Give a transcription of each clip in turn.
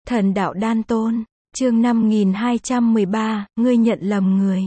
Thần đạo đan tôn, chương 5213, ngươi nhận lầm người.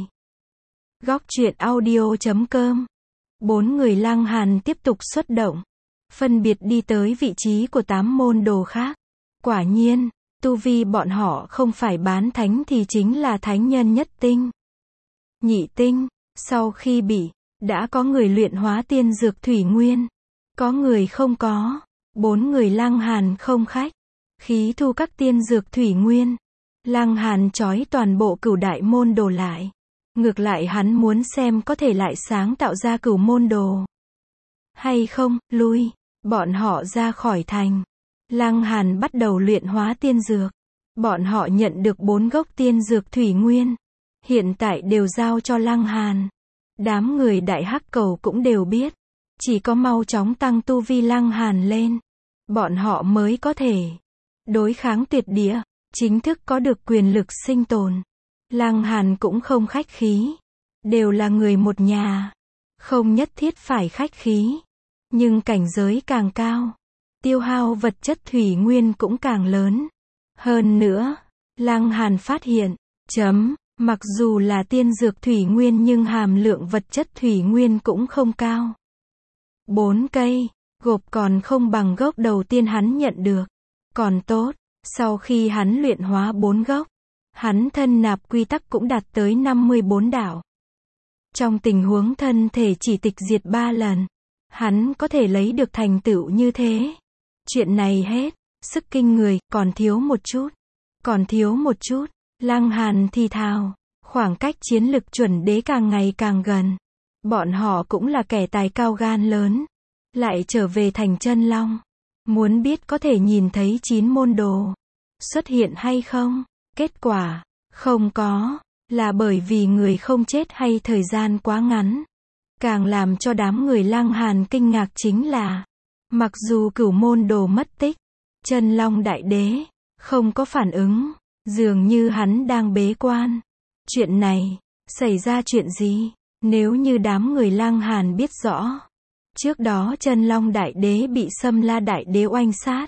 Góc truyện audio.com. 4 người Lăng Hàn tiếp tục xuất động, phân biệt đi tới vị trí của 8 môn đồ khác. Quả nhiên, tu vi bọn họ không phải bán thánh thì chính là thánh nhân nhất tinh, nhị tinh. Sau khi bị, đã có người luyện hóa tiên dược thủy nguyên, có người không có. 4 người Lăng Hàn không khách khí thu các tiên dược thủy nguyên. Lăng Hàn trói toàn bộ cửu đại môn đồ lại. Ngược lại hắn muốn xem có thể lại sáng tạo ra cửu môn đồ hay không. Lui bọn họ ra khỏi thành. Lăng Hàn bắt đầu luyện hóa tiên dược. Bọn họ nhận được 4 gốc tiên dược thủy nguyên, hiện tại đều giao cho Lăng Hàn. Đám người Đại Hắc Cầu cũng đều biết, chỉ có mau chóng tăng tu vi Lăng Hàn lên, bọn họ mới có thể đối kháng tuyệt địa, chính thức có được quyền lực sinh tồn. Lăng Hàn cũng không khách khí, đều là người một nhà, không nhất thiết phải khách khí, nhưng cảnh giới càng cao, tiêu hao vật chất thủy nguyên cũng càng lớn. Hơn nữa, Lăng Hàn phát hiện, mặc dù là tiên dược thủy nguyên nhưng hàm lượng vật chất thủy nguyên cũng không cao. 4 cây, gộp còn không bằng gốc đầu tiên hắn nhận được. Còn tốt, sau khi hắn luyện hóa 4 gốc, hắn thân nạp quy tắc cũng đạt tới 54 đạo. Trong tình huống thân thể chỉ tịch diệt 3 lần, hắn có thể lấy được thành tựu như thế. Chuyện này hết sức kinh người, còn thiếu một chút. Còn thiếu một chút. Lăng Hàn thì thào, khoảng cách chiến lực chuẩn đế càng ngày càng gần. Bọn họ cũng là kẻ tài cao gan lớn, lại trở về thành Chân Long. Muốn biết có thể nhìn thấy 9 môn đồ xuất hiện hay không? Kết quả, không có, là bởi vì người không chết hay thời gian quá ngắn. Càng làm cho đám người Lăng Hàn kinh ngạc chính là, mặc dù cửu môn đồ mất tích, Chân Long Đại Đế không có phản ứng, dường như hắn đang bế quan. Chuyện này, xảy ra chuyện gì? Nếu như đám người Lăng Hàn biết rõ, trước đó Chân Long Đại Đế bị Xâm La Đại Đế oanh sát.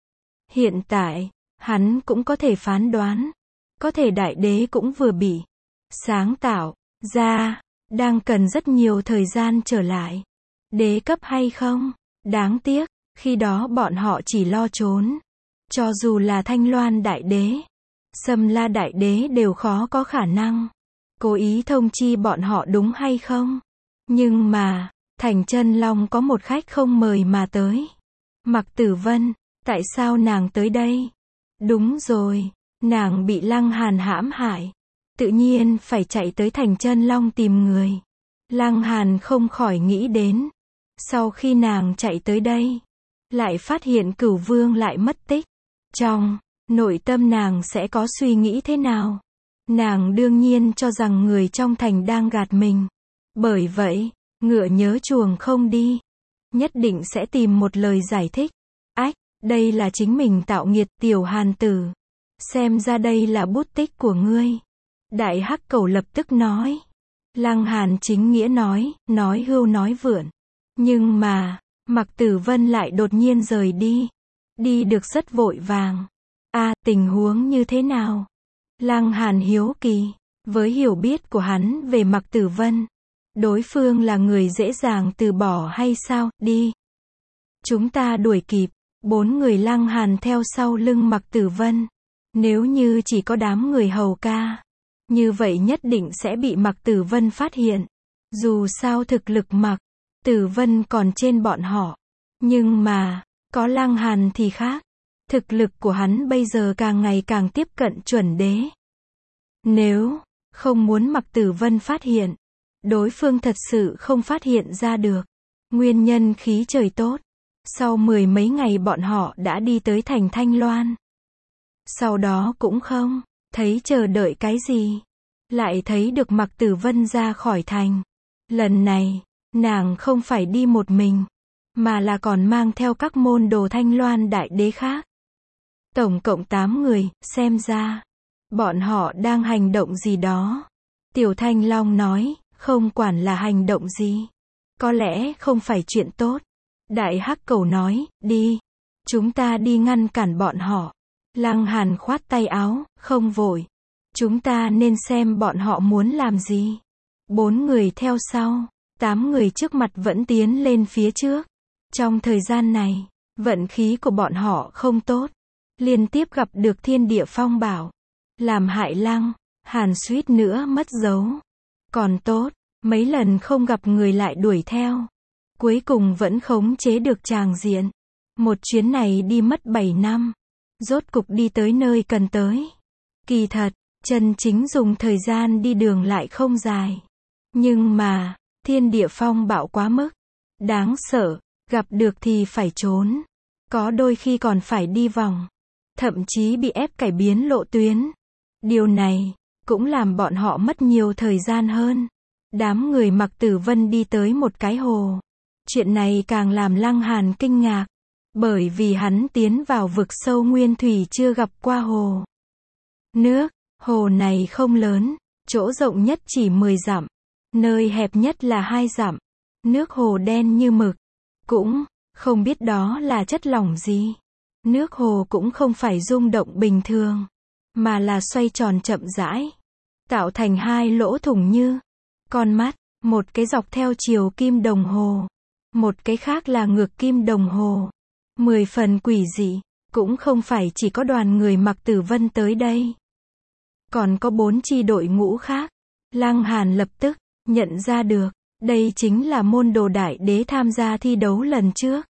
Hiện tại, hắn cũng có thể phán đoán, có thể Đại Đế cũng vừa bị sáng tạo ra, đang cần rất nhiều thời gian trở lại đế cấp hay không? Đáng tiếc, khi đó bọn họ chỉ lo trốn. Cho dù là Thanh Loan Đại Đế, Xâm La Đại Đế đều khó có khả năng cố ý thông chi bọn họ, đúng hay không? Nhưng mà, thành Chân Long có một khách không mời mà tới. Mặc Tử Vân, tại sao nàng tới đây? Đúng rồi, nàng bị Lăng Hàn hãm hại, tự nhiên phải chạy tới thành Chân Long tìm người. Lăng Hàn không khỏi nghĩ đến, sau khi nàng chạy tới đây, lại phát hiện Cửu Vương lại mất tích. Trong nội tâm nàng sẽ có suy nghĩ thế nào? Nàng đương nhiên cho rằng người trong thành đang gạt mình. Bởi vậy, ngựa nhớ chuồng không đi, nhất định sẽ tìm một lời giải thích. Ách, đây là chính mình tạo nghiệt. Tiểu Hàn tử, xem ra đây là bút tích của ngươi. Đại Hắc Cầu lập tức nói. Lăng Hàn chính nghĩa nói hưu nói vượn. Nhưng mà, Mặc Tử Vân lại đột nhiên rời đi. Đi được rất vội vàng. Tình huống như thế nào? Lăng Hàn hiếu kỳ, với hiểu biết của hắn về Mặc Tử Vân, đối phương là người dễ dàng từ bỏ hay sao? Đi. Chúng ta đuổi kịp. 4 người Lăng Hàn theo sau lưng Mặc Tử Vân. Nếu như chỉ có đám người hầu ca, như vậy nhất định sẽ bị Mặc Tử Vân phát hiện. Dù sao thực lực Mặc Tử Vân còn trên bọn họ. Nhưng mà, có Lăng Hàn thì khác. Thực lực của hắn bây giờ càng ngày càng tiếp cận chuẩn đế. Nếu không muốn Mặc Tử Vân phát hiện, đối phương thật sự không phát hiện ra được. Nguyên nhân khí trời tốt. Sau 10 mấy ngày bọn họ đã đi tới thành Thanh Loan. Sau đó cũng không thấy chờ đợi cái gì, lại thấy được Mặc Tử Vân ra khỏi thành. Lần này, nàng không phải đi một mình, mà là còn mang theo các môn đồ Thanh Loan Đại Đế khác. Tổng cộng 8 người, xem ra bọn họ đang hành động gì đó. Tiểu Thanh Long nói, không quản là hành động gì, có lẽ không phải chuyện tốt. Đại Hắc Cầu nói, đi, chúng ta đi ngăn cản bọn họ. Lăng Hàn khoát tay áo, không vội. Chúng ta nên xem bọn họ muốn làm gì. 4 người theo sau, 8 người trước mặt vẫn tiến lên phía trước. Trong thời gian này, vận khí của bọn họ không tốt. Liên tiếp gặp được thiên địa phong bảo. Làm hại Lăng Hàn suýt nữa mất dấu. Còn tốt, mấy lần không gặp người lại đuổi theo. Cuối cùng vẫn khống chế được tràng diện. Một chuyến này đi mất 7 năm. Rốt cục đi tới nơi cần tới. Kỳ thật, chân chính dùng thời gian đi đường lại không dài. Nhưng mà, thiên địa phong bạo quá mức. Đáng sợ, gặp được thì phải trốn. Có đôi khi còn phải đi vòng. Thậm chí bị ép cải biến lộ tuyến. Điều này, cũng làm bọn họ mất nhiều thời gian hơn. Đám người Mặc Tử Vân đi tới một cái hồ. Chuyện này càng làm Lăng Hàn kinh ngạc. Bởi vì hắn tiến vào vực sâu nguyên thủy chưa gặp qua hồ nước. Hồ này không lớn, chỗ rộng nhất chỉ 10 dặm. Nơi hẹp nhất là 2 dặm. Nước hồ đen như mực. Cũng không biết đó là chất lỏng gì. Nước hồ cũng không phải rung động bình thường, mà là xoay tròn chậm rãi, tạo thành 2 lỗ thủng như con mắt, một cái dọc theo chiều kim đồng hồ, một cái khác là ngược kim đồng hồ. 10 phần quỷ dị, cũng không phải chỉ có đoàn người Mặc Tử Vân tới đây. Còn có 4 chi đội ngũ khác. Lăng Hàn lập tức nhận ra được, đây chính là môn đồ đại đế tham gia thi đấu lần trước.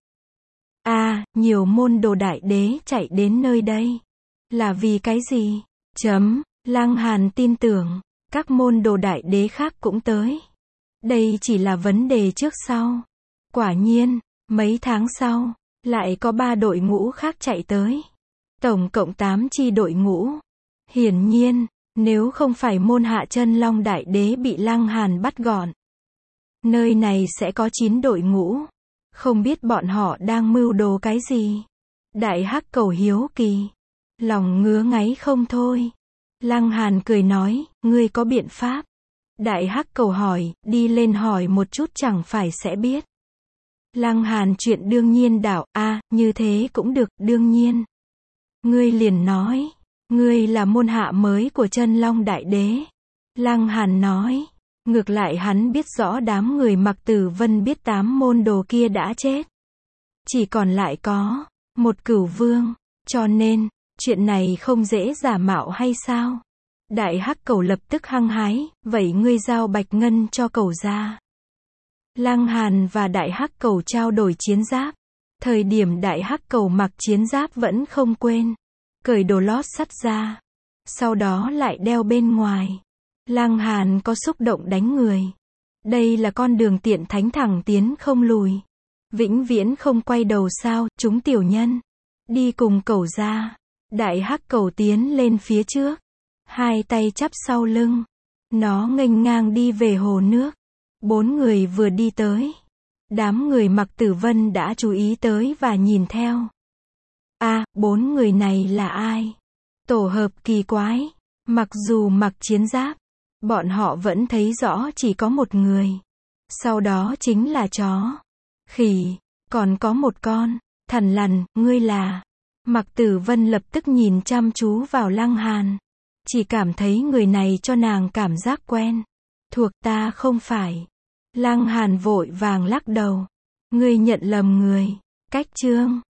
Nhiều môn đồ đại đế chạy đến nơi đây. Là vì cái gì? Lăng Hàn tin tưởng, các môn đồ đại đế khác cũng tới. Đây chỉ là vấn đề trước sau. Quả nhiên, mấy tháng sau, lại có 3 đội ngũ khác chạy tới. Tổng cộng 8 chi đội ngũ. Hiển nhiên, nếu không phải môn Hạ Chân Long đại đế bị Lăng Hàn bắt gọn, nơi này sẽ có 9 đội ngũ. Không biết bọn họ đang mưu đồ cái gì. Đại Hắc Cầu hiếu kỳ, lòng ngứa ngáy không thôi. Lăng Hàn cười nói, ngươi có biện pháp? Đại Hắc Cầu hỏi, đi lên hỏi một chút chẳng phải sẽ biết. Lăng Hàn chuyện đương nhiên đảo, như thế cũng được, đương nhiên. Ngươi liền nói, ngươi là môn hạ mới của Chân Long đại đế. Lăng Hàn nói, ngược lại hắn biết rõ đám người Mặc Tử Vân biết 8 môn đồ kia đã chết. Chỉ còn lại có một Cửu Vương, cho nên, chuyện này không dễ giả mạo hay sao? Đại Hắc Cầu lập tức hăng hái, vậy ngươi giao Bạch Ngân cho Cầu ra. Lăng Hàn và Đại Hắc Cầu trao đổi chiến giáp. Thời điểm Đại Hắc Cầu mặc chiến giáp vẫn không quên cởi đồ lót sắt ra, sau đó lại đeo bên ngoài. Lăng Hàn có xúc động đánh người. Đây là con đường tiện thánh thẳng tiến không lùi. Vĩnh viễn không quay đầu sao, chúng tiểu nhân. Đi cùng Cầu ra. Đại Hắc Cầu tiến lên phía trước. 2 tay chắp sau lưng. Nó nghênh ngang đi về hồ nước. 4 người vừa đi tới. Đám người Mặc Tử Vân đã chú ý tới và nhìn theo. 4 người này là ai? Tổ hợp kỳ quái. Mặc dù mặc chiến giáp, bọn họ vẫn thấy rõ chỉ có một người. Sau đó chính là chó, khỉ, còn có một con thằn lằn. Ngươi là? Mặc Tử Vân lập tức nhìn chăm chú vào Lăng Hàn. Chỉ cảm thấy người này cho nàng cảm giác quen thuộc. Ta không phải. Lăng Hàn vội vàng lắc đầu. Ngươi nhận lầm người. Cách chương